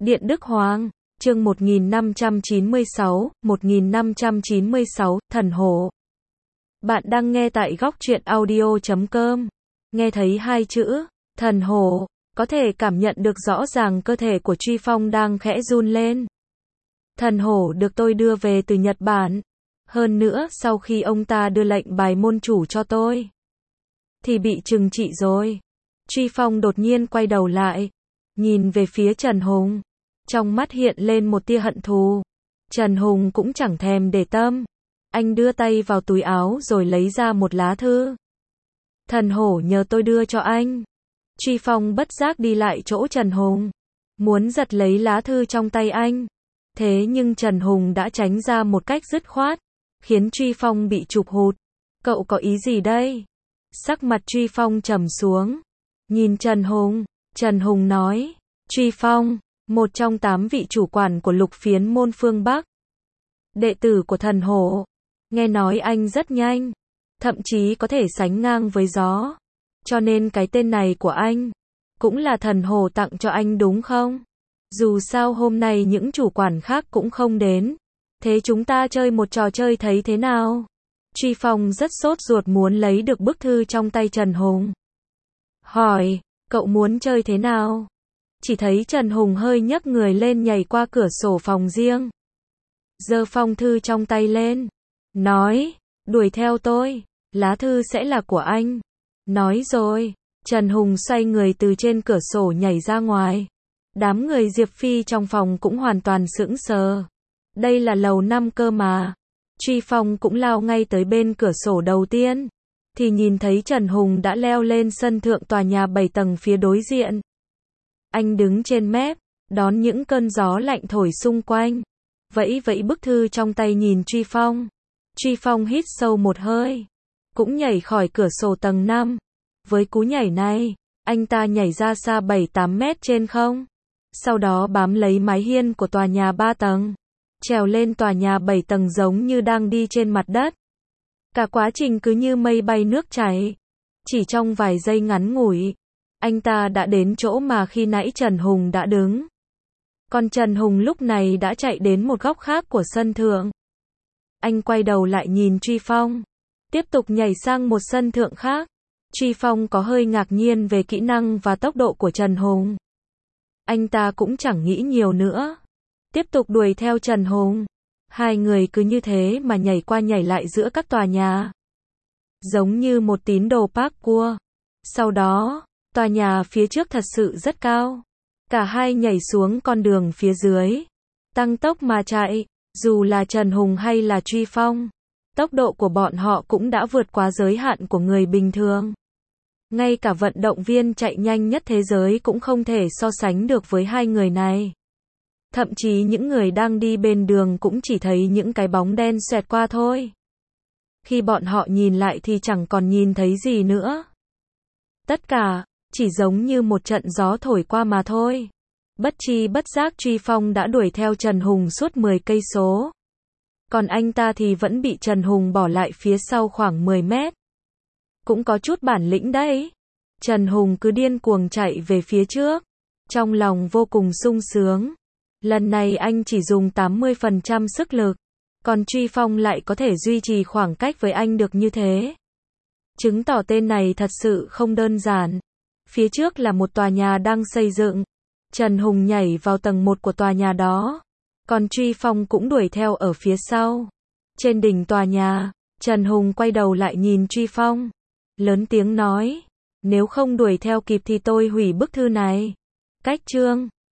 Điện Đức Hoàng, chương 1596, Thần Hổ. Bạn đang nghe tại góc truyện audio.com. Nghe thấy hai chữ, Thần Hổ, có thể cảm nhận được rõ ràng cơ thể của Truy Phong đang khẽ run lên. Thần Hổ được tôi đưa về từ Nhật Bản. Hơn nữa, sau khi ông ta đưa lệnh bài môn chủ cho tôi, thì bị trừng trị rồi. Truy Phong đột nhiên quay đầu lại, nhìn về phía Trần Hùng. Trong mắt hiện lên một tia hận thù. Trần Hùng cũng chẳng thèm để tâm. Anh đưa tay vào túi áo rồi lấy ra một lá thư. Thần Hổ nhờ tôi đưa cho anh. Truy Phong bất giác đi lại chỗ Trần Hùng, muốn giật lấy lá thư trong tay anh. Thế nhưng Trần Hùng đã tránh ra một cách dứt khoát, khiến Truy Phong bị chụp hụt. Cậu có ý gì đây? Sắc mặt Truy Phong trầm xuống, nhìn Trần Hùng nói, Truy Phong, một trong 8 vị chủ quản của Lục Phiến môn phương Bắc, đệ tử của Thần Hổ, nghe nói anh rất nhanh, thậm chí có thể sánh ngang với gió, cho nên cái tên này của anh cũng là Thần Hổ tặng cho anh đúng không? Dù sao hôm nay những chủ quản khác cũng không đến, thế chúng ta chơi một trò chơi thấy thế nào? Truy Phong rất sốt ruột muốn lấy được bức thư trong tay Trần Hùng. Hỏi, cậu muốn chơi thế nào? Chỉ thấy Trần Hùng hơi nhấc người lên nhảy qua cửa sổ phòng riêng, giơ phong thư trong tay lên, nói, đuổi theo tôi, lá thư sẽ là của anh. Nói rồi, Trần Hùng xoay người từ trên cửa sổ nhảy ra ngoài. Đám người Diệp Phi trong phòng cũng hoàn toàn sững sờ. Đây là lầu 5 cơ mà. Truy Phong cũng lao ngay tới bên cửa sổ đầu tiên, thì nhìn thấy Trần Hùng đã leo lên sân thượng tòa nhà 7 tầng phía đối diện. Anh đứng trên mép, đón những cơn gió lạnh thổi xung quanh, vẫy vẫy bức thư trong tay nhìn Truy Phong. Truy Phong hít sâu một hơi, cũng nhảy khỏi cửa sổ tầng 5. Với cú nhảy này, anh ta nhảy ra xa 7-8 mét trên không, sau đó bám lấy mái hiên của tòa nhà 3 tầng, trèo lên tòa nhà 7 tầng giống như đang đi trên mặt đất. Cả quá trình cứ như mây bay nước chảy. Chỉ trong vài giây ngắn ngủi, anh ta đã đến chỗ mà khi nãy Trần Hùng đã đứng. Còn Trần Hùng lúc này đã chạy đến một góc khác của sân thượng. Anh quay đầu lại nhìn Truy Phong, tiếp tục nhảy sang một sân thượng khác. Truy Phong có hơi ngạc nhiên về kỹ năng và tốc độ của Trần Hùng. Anh ta cũng chẳng nghĩ nhiều nữa, tiếp tục đuổi theo Trần Hùng. Hai người cứ như thế mà nhảy qua nhảy lại giữa các tòa nhà, giống như một tín đồ parkour. Sau đó, tòa nhà phía trước thật sự rất cao. Cả hai nhảy xuống con đường phía dưới, tăng tốc mà chạy. Dù là Trần Hùng hay là Truy Phong, tốc độ của bọn họ cũng đã vượt quá giới hạn của người bình thường. Ngay cả vận động viên chạy nhanh nhất thế giới cũng không thể so sánh được với hai người này. Thậm chí những người đang đi bên đường cũng chỉ thấy những cái bóng đen xẹt qua thôi. Khi bọn họ nhìn lại thì chẳng còn nhìn thấy gì nữa. Tất cả chỉ giống như một trận gió thổi qua mà thôi. Bất tri bất giác Truy Phong đã đuổi theo Trần Hùng suốt 10 cây số. Còn anh ta thì vẫn bị Trần Hùng bỏ lại phía sau khoảng 10 mét. Cũng có chút bản lĩnh đấy. Trần Hùng cứ điên cuồng chạy về phía trước, trong lòng vô cùng sung sướng. Lần này anh chỉ dùng 80% sức lực, còn Truy Phong lại có thể duy trì khoảng cách với anh được như thế. Chứng tỏ tên này thật sự không đơn giản. Phía trước là một tòa nhà đang xây dựng. Trần Hùng nhảy vào tầng 1 của tòa nhà đó, còn Truy Phong cũng đuổi theo ở phía sau. Trên đỉnh tòa nhà, Trần Hùng quay đầu lại nhìn Truy Phong, lớn tiếng nói, nếu không đuổi theo kịp thì tôi hủy bức thư này. Cách chương